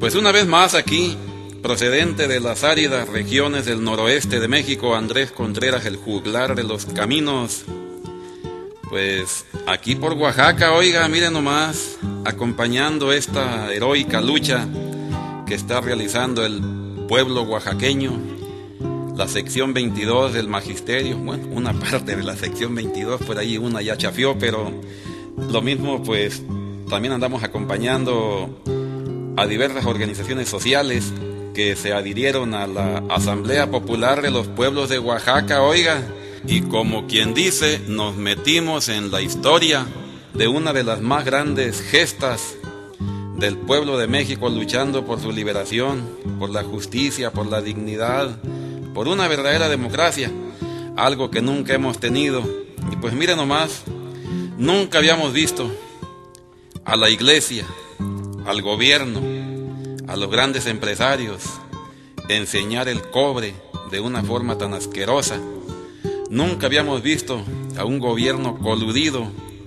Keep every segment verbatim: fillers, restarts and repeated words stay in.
Pues una vez más aquí, procedente de las áridas regiones del noroeste de México, Andrés Contreras, el juglar de los caminos. Pues aquí por Oaxaca, oiga, miren nomás, acompañando esta heroica lucha que está realizando el pueblo oaxaqueño, la sección veintidós del magisterio, bueno, una parte de la sección veintidós, por ahí una ya chafió, pero lo mismo, pues también andamos acompañando a diversas organizaciones sociales que se adhirieron a la Asamblea Popular de los Pueblos de Oaxaca, oiga, y como quien dice, nos metimos en la historia de una de las más grandes gestas del pueblo de México, luchando por su liberación, por la justicia, por la dignidad, por una verdadera democracia, algo que nunca hemos tenido. Y pues miren nomás, nunca habíamos visto a la iglesia, al gobierno, a los grandes empresarios enseñar el cobre de una forma tan asquerosa. Nunca habíamos visto a un gobierno coludido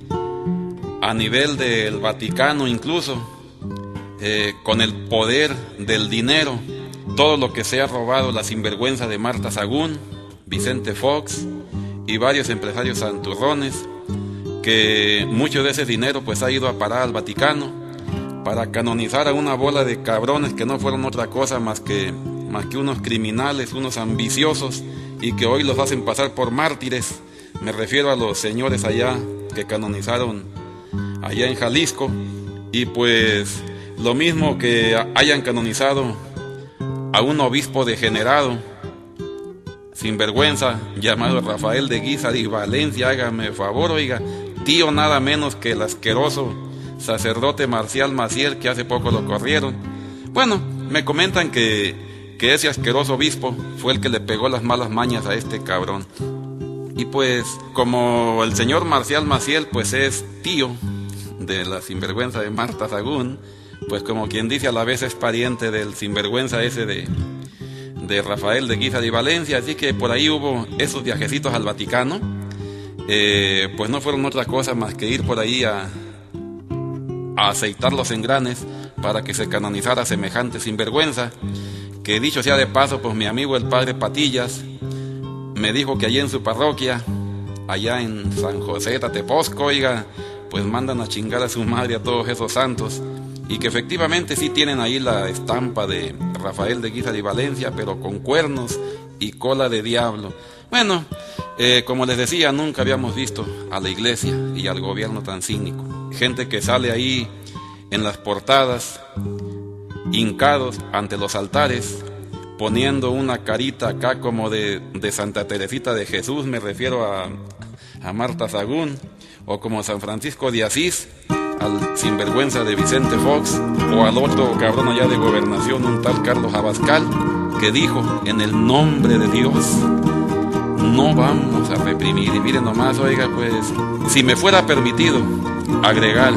a nivel del Vaticano, incluso eh, con el poder del dinero, todo lo que se ha robado la sinvergüenza de Marta Sagún, Vicente Fox y varios empresarios santurrones, que mucho de ese dinero pues ha ido a parar al Vaticano para canonizar a una bola de cabrones que no fueron otra cosa más que, más que unos criminales, unos ambiciosos, y que hoy los hacen pasar por mártires. Me refiero a los señores allá que canonizaron allá en Jalisco, y pues lo mismo que hayan canonizado a un obispo degenerado, sinvergüenza, llamado Rafael de Guízar y Valencia, hágame favor, oiga, tío nada menos que el asqueroso sacerdote Marcial Maciel, que hace poco lo corrieron. Bueno, me comentan que, que ese asqueroso obispo fue el que le pegó las malas mañas a este cabrón. Y pues, como el señor Marcial Maciel pues es tío de la sinvergüenza de Marta Sagún, pues como quien dice, a la vez es pariente del sinvergüenza ese de, de Rafael de Guízar y Valencia, así que por ahí hubo esos viajecitos al Vaticano. Eh, pues no fueron otra cosa más que ir por ahí a a aceitar los engranes para que se canonizara semejante sinvergüenza, que dicho sea de paso, pues mi amigo el padre Patillas me dijo que allá en su parroquia, allá en San José Tateposco, oiga, pues mandan a chingar a su madre a todos esos santos, y que efectivamente sí tienen ahí la estampa de Rafael de Guízar y Valencia, pero con cuernos y cola de diablo. Bueno, eh, como les decía, nunca habíamos visto a la iglesia y al gobierno tan cínico. Gente que sale ahí en las portadas, hincados ante los altares, poniendo una carita acá como de, de Santa Teresita de Jesús, me refiero a, a Marta Sagún, o como San Francisco de Asís, al sinvergüenza de Vicente Fox, o al otro cabrón allá de Gobernación, un tal Carlos Abascal, que dijo, en el nombre de Dios no vamos a reprimir. Y miren nomás, oiga, pues si me fuera permitido agregar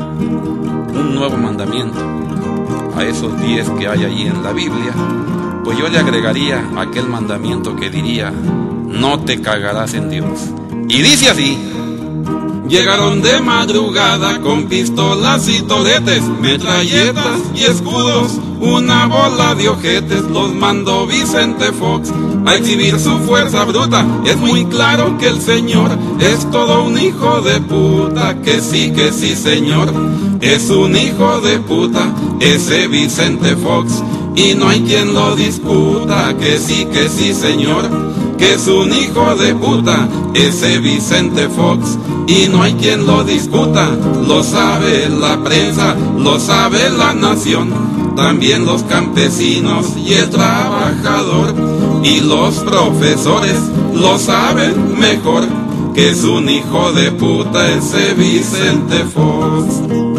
un nuevo mandamiento a esos diez que hay allí en la Biblia, pues yo le agregaría aquel mandamiento que diría, no te cagarás en Dios. Y dice así: llegaron de madrugada con pistolas y toletes, metralletas y escudos, una bola de ojetes. Los mandó Vicente Fox a exhibir su fuerza bruta. Es muy claro que el señor es todo un hijo de puta. Que sí, que sí, señor, es un hijo de puta ese Vicente Fox, y no hay quien lo discuta. Que sí, que sí, señor, que es un hijo de puta ese Vicente Fox, y no hay quien lo discuta. Lo sabe la prensa, lo sabe la nación, también los campesinos y el trabajador, y los profesores lo saben mejor, que es un hijo de puta ese Vicente Fox.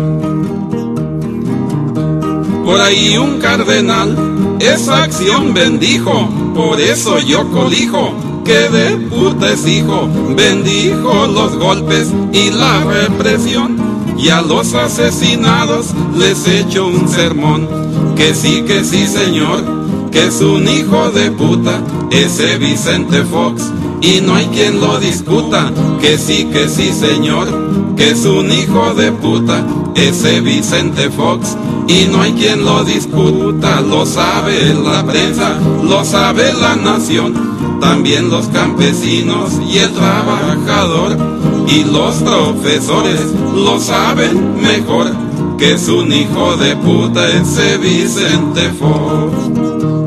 Por ahí un cardenal esa acción bendijo, por eso yo colijo que de puta es hijo. Bendijo los golpes y la represión, y a los asesinados les echo un sermón. Que sí, que sí, señor, que es un hijo de puta ese Vicente Fox, y no hay quien lo discuta. Que sí, que sí, señor, que es un hijo de puta ese Vicente Fox, y no hay quien lo discuta. Lo sabe la prensa, lo sabe la nación, también los campesinos y el trabajador, y los profesores lo saben mejor, que es un hijo de puta ese Vicente Fox.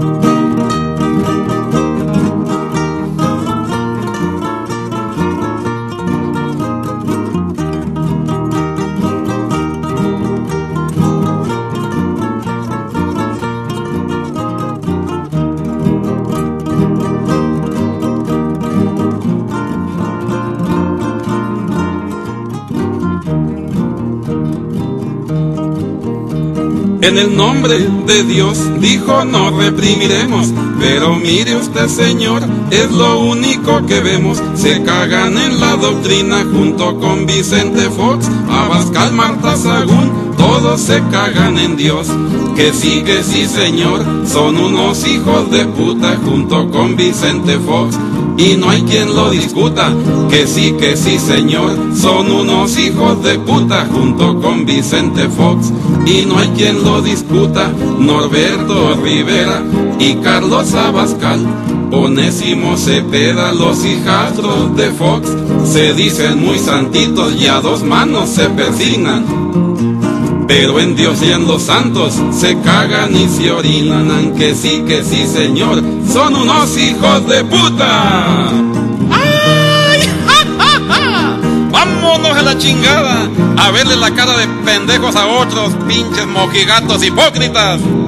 En el nombre de Dios, dijo, no reprimiremos. Pero mire usted, señor, es lo único que vemos. Se cagan en la doctrina junto con Vicente Fox, Abascal, Marta Sagún, todos se cagan en Dios. Que sí, que sí, señor, son unos hijos de puta junto con Vicente Fox, y no hay quien lo discuta. Que sí, que sí, señor, son unos hijos de puta junto con Vicente Fox, y no hay quien lo discuta. Norberto Rivera y Carlos Abascal, Onésimo Cepeda, los hijastros de Fox, se dicen muy santitos y a dos manos se persignan, pero en Dios y en los santos se cagan y se orinan. Que sí, que sí, señor, son unos hijos de puta. ¡Ay! ¡Ja, ja, ja! ¡Vámonos a la chingada! A verle la cara de pendejos a otros pinches mojigatos hipócritas.